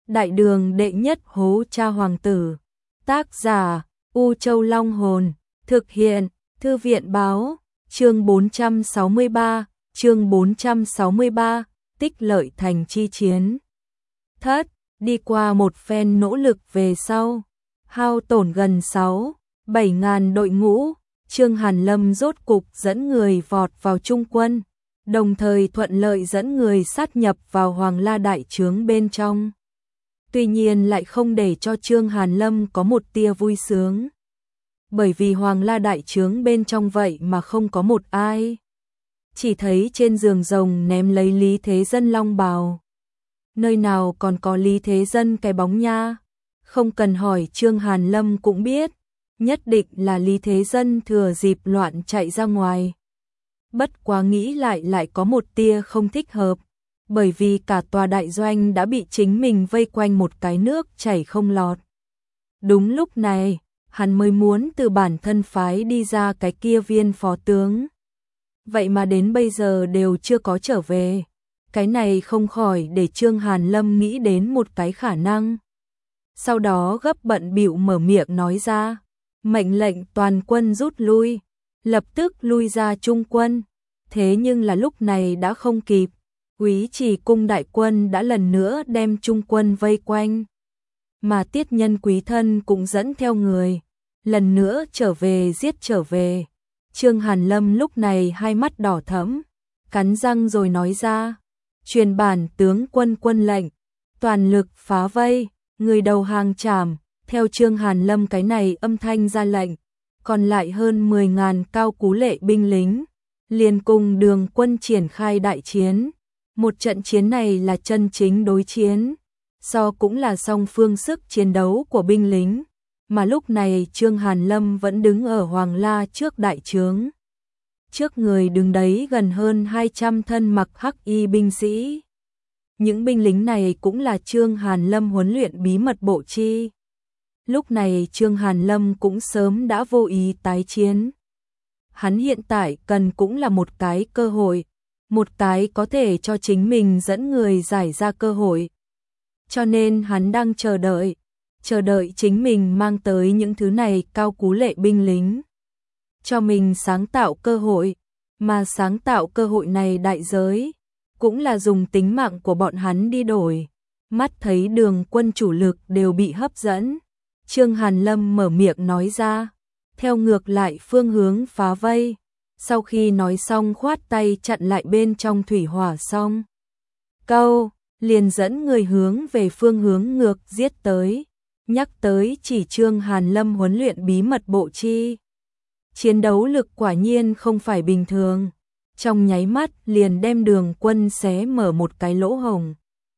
Đại đường đệ nhất hố cha hoàng tử. Tác giả U Châu Long Hồn. Thực hiện Thư viện báo. Chương 463, tích lợi thành chi chiến. Thất, đi qua một phen nỗ lực về sau, hao tổn gần 6-7 ngàn đội ngũ, Trương Hàn Lâm rốt cục dẫn người vọt vào Trung quân, đồng thời thuận lợi dẫn người sát nhập vào Hoàng La đại trướng bên trong. Tuy nhiên lại không để cho Trương Hàn Lâm có một tia vui sướng. Bởi vì Hoàng La đại trướng bên trong vậy mà không có một ai. Chỉ thấy trên giường rồng ném lấy Lý Thế Dân long bào. Nơi nào còn có Lý Thế Dân cái bóng nha. Không cần hỏi Trương Hàn Lâm cũng biết. Nhất định là Lý Thế Dân thừa dịp loạn chạy ra ngoài. Bất quá nghĩ lại có một tia không thích hợp. Bởi vì cả tòa đại doanh đã bị chính mình vây quanh một cái nước chảy không lọt. Đúng lúc này, hắn mới muốn từ bản thân phái đi ra cái kia viên phó tướng. Vậy mà đến bây giờ đều chưa có trở về. Cái này không khỏi để Trương Hàn Lâm nghĩ đến một cái khả năng. Sau đó gấp bận bịu mở miệng nói ra, mệnh lệnh toàn quân rút lui, lập tức lui ra Trung quân. Thế nhưng là lúc này đã không kịp, Úy Trì cung đại quân đã lần nữa đem Trung quân vây quanh. Mà Tiết Nhân Quý thân cũng dẫn theo người, lần nữa trở về. Trương Hàn Lâm lúc này hai mắt đỏ thẫm, cắn răng rồi nói ra, truyền bản tướng quân quân lệnh, toàn lực phá vây, người đầu hàng trảm. Theo Trương Hàn Lâm cái này âm thanh ra lệnh, còn lại hơn 10.000 cao cú lệ binh lính, liền cùng Đường quân triển khai đại chiến. Một trận chiến này là chân chính đối chiến, cũng là song phương sức chiến đấu của binh lính. Mà lúc này Trương Hàn Lâm vẫn đứng ở Hoàng La trước đại trướng. Trước người đứng đấy gần hơn 200 thân mặc hắc y binh sĩ. Những binh lính này cũng là Trương Hàn Lâm huấn luyện bí mật bộ chi. Lúc này Trương Hàn Lâm cũng sớm đã vô ý tái chiến. Hắn hiện tại cần cũng là một cái cơ hội, một cái có thể cho chính mình dẫn người giải ra cơ hội. Cho nên hắn đang chờ đợi chính mình mang tới những thứ này cao cú lệ binh lính. Cho mình sáng tạo cơ hội, mà sáng tạo cơ hội này đại giới, cũng là dùng tính mạng của bọn hắn đi đổi. Mắt thấy Đường quân chủ lực đều bị hấp dẫn, Trương Hàn Lâm mở miệng nói ra, theo ngược lại phương hướng phá vây. Sau khi nói xong khoát tay chặn lại bên trong thủy hỏa xong câu, liền dẫn người hướng về phương hướng ngược giết tới. Nhắc tới chỉ Trương Hàn Lâm huấn luyện bí mật bộ chi. Chiến đấu lực quả nhiên không phải bình thường. Trong nháy mắt liền đem Đường quân xé mở một cái lỗ hổng.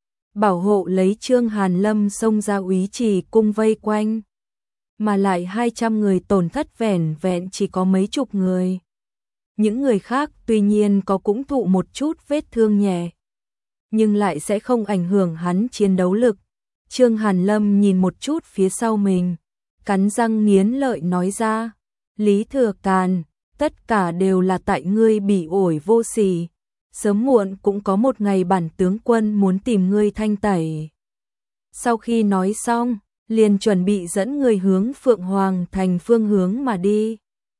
Bảo hộ lấy Trương Hàn Lâm xông ra Úy Trì cung vây quanh. Mà lại 200 người tổn thất vẻn vẹn chỉ có mấy chục người. Những người khác tuy nhiên có cũng thụ một chút vết thương nhẹ, nhưng lại sẽ không ảnh hưởng hắn chiến đấu lực. Trương Hàn Lâm nhìn một chút phía sau mình, cắn răng nghiến lợi nói ra, Lý Thừa Càn, tất cả đều là tại ngươi bỉ ổi vô sỉ, sớm muộn cũng có một ngày bản tướng quân muốn tìm ngươi thanh tẩy. Sau khi nói xong, liền chuẩn bị dẫn người hướng Phượng Hoàng thành phương hướng mà đi.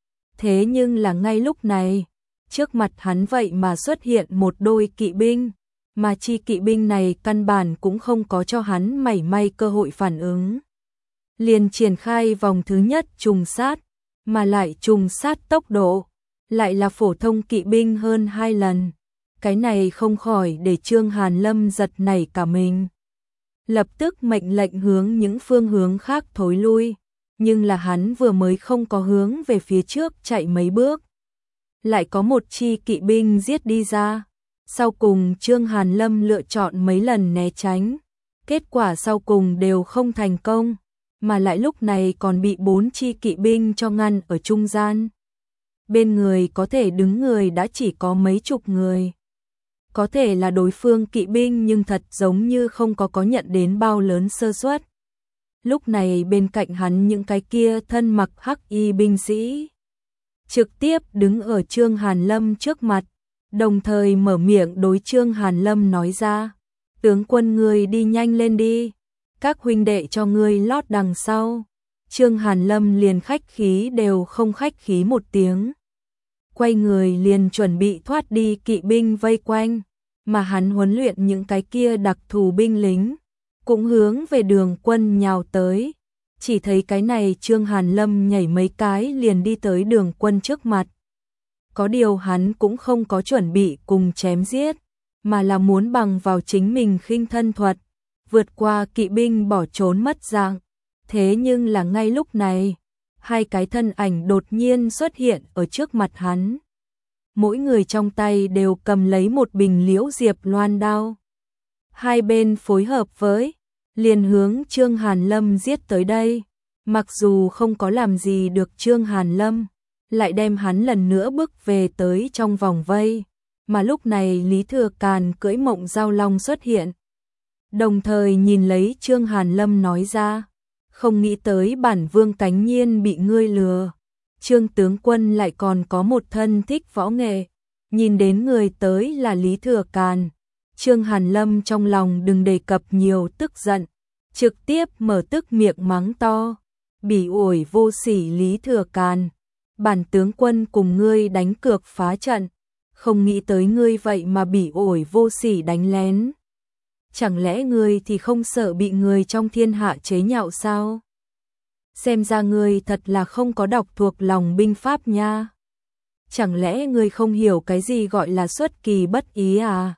Thế nhưng là ngay lúc này, trước mặt hắn vậy mà xuất hiện một đôi kỵ binh, mà chi kỵ binh này căn bản cũng không có cho hắn mảy may cơ hội phản ứng. Liền triển khai vòng thứ nhất trùng sát, mà lại trùng sát tốc độ, lại là phổ thông kỵ binh hơn 2 lần. Cái này không khỏi để Trương Hàn Lâm giật nảy cả mình. Lập tức mệnh lệnh hướng những phương hướng khác thối lui. Nhưng là hắn vừa mới không có hướng về phía trước chạy mấy bước, lại có một chi kỵ binh giết đi ra. Sau cùng Trương Hàn Lâm lựa chọn mấy lần né tránh, kết quả sau cùng đều không thành công, mà lại lúc này còn bị 4 chi kỵ binh cho ngăn ở trung gian. Bên người có thể đứng người đã chỉ có mấy chục người. Có thể là đối phương kỵ binh nhưng thật giống như không có nhận đến bao lớn sơ suất. Lúc này bên cạnh hắn những cái kia thân mặc hắc y binh sĩ trực tiếp đứng ở Trương Hàn Lâm trước mặt, đồng thời mở miệng đối Trương Hàn Lâm nói ra, tướng quân người đi nhanh lên đi, các huynh đệ cho ngươi lót đằng sau. Trương Hàn Lâm liền khách khí đều không khách khí một tiếng. Quay người liền chuẩn bị thoát đi, kỵ binh vây quanh, mà hắn huấn luyện những cái kia đặc thù binh lính, cũng hướng về Đường Quân nhào tới. Chỉ thấy cái này Trương Hàn Lâm nhảy mấy cái liền đi tới Đường Quân trước mặt. Có điều hắn cũng không có chuẩn bị cùng chém giết, mà là muốn bằng vào chính mình khinh thân thuật, vượt qua kỵ binh bỏ trốn mất dạng. Thế nhưng là ngay lúc này, hai cái thân ảnh đột nhiên xuất hiện ở trước mặt hắn. Mỗi người trong tay đều cầm lấy một bình liễu diệp loan đao. Hai bên phối hợp với, liền hướng Trương Hàn Lâm giết tới đây. Mặc dù không có làm gì được Trương Hàn Lâm, lại đem hắn lần nữa bước về tới trong vòng vây. Mà lúc này Lý Thừa Càn cưỡi Mộng Giao Long xuất hiện. Đồng thời nhìn lấy Trương Hàn Lâm nói ra, không nghĩ tới bản vương cánh nhiên bị ngươi lừa. Trương tướng quân lại còn có một thân thích võ nghệ. Nhìn đến người tới là Lý Thừa Càn, Trương Hàn Lâm trong lòng đừng đề cập nhiều tức giận, trực tiếp mở tức miệng mắng to. Bỉ ổi vô sỉ Lý Thừa Càn, bản tướng quân cùng ngươi đánh cược phá trận, không nghĩ tới ngươi vậy mà bỉ ổi vô sỉ đánh lén. Chẳng lẽ ngươi thì không sợ bị người trong thiên hạ chế nhạo sao? Xem ra ngươi thật là không có đọc thuộc lòng binh pháp nha. Chẳng lẽ ngươi không hiểu cái gì gọi là xuất kỳ bất ý à?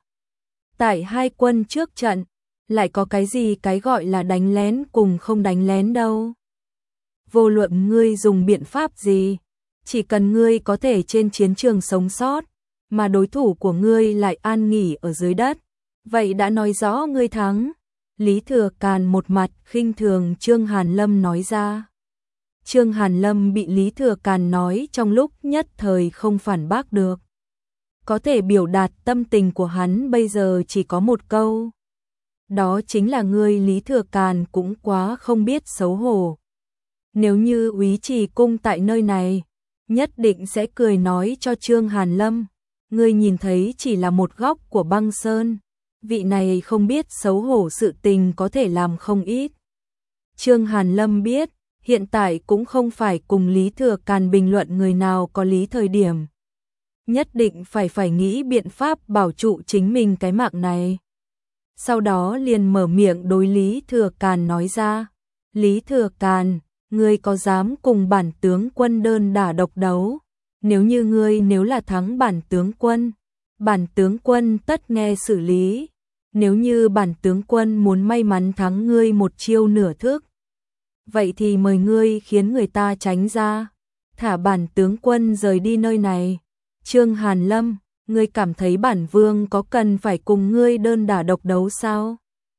Tại hai quân trước trận, lại có cái gì cái gọi là đánh lén cùng không đánh lén đâu. Vô luận ngươi dùng biện pháp gì, chỉ cần ngươi có thể trên chiến trường sống sót, mà đối thủ của ngươi lại an nghỉ ở dưới đất, vậy đã nói rõ ngươi thắng. Lý Thừa Càn một mặt khinh thường Trương Hàn Lâm nói ra. Trương Hàn Lâm bị Lý Thừa Càn nói trong lúc nhất thời không phản bác được. Có thể biểu đạt tâm tình của hắn bây giờ chỉ có một câu. Đó chính là ngươi Lý Thừa Càn cũng quá không biết xấu hổ. Nếu như Úy Trì Cung tại nơi này, nhất định sẽ cười nói cho Trương Hàn Lâm, ngươi nhìn thấy chỉ là một góc của băng sơn, vị này không biết xấu hổ sự tình có thể làm không ít. Trương Hàn Lâm biết, hiện tại cũng không phải cùng Lý Thừa Càn bình luận người nào có lý thời điểm. Nhất định phải nghĩ biện pháp bảo trụ chính mình cái mạng này. Sau đó liền mở miệng đối Lý Thừa Càn nói ra, Lý Thừa Càn, ngươi có dám cùng bản tướng quân đơn đả độc đấu? Nếu như ngươi nếu là thắng bản tướng quân tất nghe xử lý. Nếu như bản tướng quân muốn may mắn thắng ngươi một chiêu nửa thức, vậy thì mời ngươi khiến người ta tránh ra, thả bản tướng quân rời đi nơi này. Trương Hàn Lâm, ngươi cảm thấy bản vương có cần phải cùng ngươi đơn đả độc đấu sao?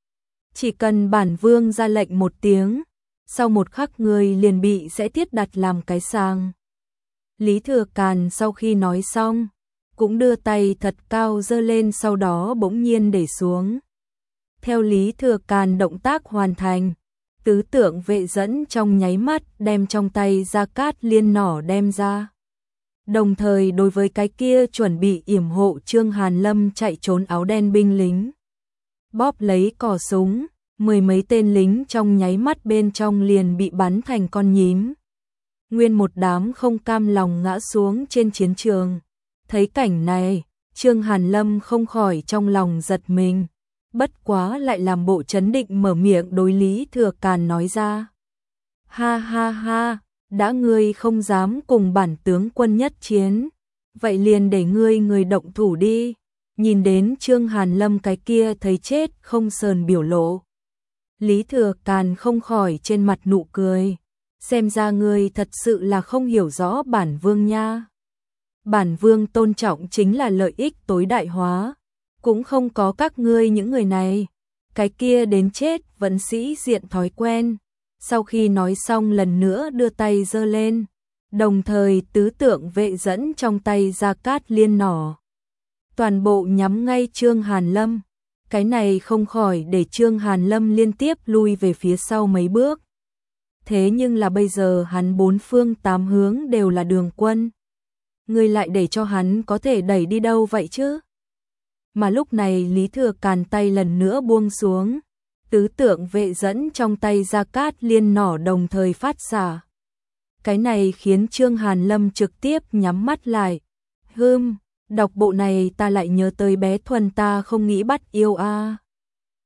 Chỉ cần bản vương ra lệnh một tiếng, sau một khắc ngươi liền bị sẽ thiết đặt làm cái sàng. Lý Thừa Càn sau khi nói xong, cũng đưa tay thật cao giơ lên, sau đó bỗng nhiên để xuống. Theo Lý Thừa Càn động tác hoàn thành, tứ tượng vệ dẫn trong nháy mắt đem trong tay Gia Cát Liên nỏ đem ra. Đồng thời đối với cái kia chuẩn bị yểm hộ Trương Hàn Lâm chạy trốn áo đen binh lính, bóp lấy cò súng, mười mấy tên lính trong nháy mắt bên trong liền bị bắn thành con nhím. Nguyên một đám không cam lòng ngã xuống trên chiến trường. Thấy cảnh này, Trương Hàn Lâm không khỏi trong lòng giật mình, bất quá lại làm bộ trấn định mở miệng đối Lý Thừa Càn nói ra. Ha ha ha, đã ngươi không dám cùng bản tướng quân nhất chiến, vậy liền để ngươi động thủ đi. Nhìn đến Trương Hàn Lâm cái kia thấy chết không sờn biểu lộ, Lý Thừa Càn không khỏi trên mặt nụ cười, xem ra ngươi thật sự là không hiểu rõ bản vương nha. Bản vương tôn trọng chính là lợi ích tối đại hóa, cũng không có các ngươi những người này, cái kia đến chết vẫn sĩ diện thói quen. Sau khi nói xong lần nữa đưa tay giơ lên, đồng thời tứ tượng vệ dẫn trong tay Gia Cát Liên nỏ, toàn bộ nhắm ngay Trương Hàn Lâm. Cái này không khỏi để Trương Hàn Lâm liên tiếp lui về phía sau mấy bước. Thế nhưng là bây giờ hắn bốn phương tám hướng đều là đường quân, ngươi lại để cho hắn có thể đẩy đi đâu vậy chứ? Mà lúc này Lý Thừa Càn tay lần nữa buông xuống, tứ tượng vệ dẫn trong tay Gia Cát Liên nỏ đồng thời phát xạ. Cái này khiến Trương Hàn Lâm trực tiếp nhắm mắt lại. Đọc bộ này ta lại nhớ tới bé Thuần ta không nghĩ bắt yêu a.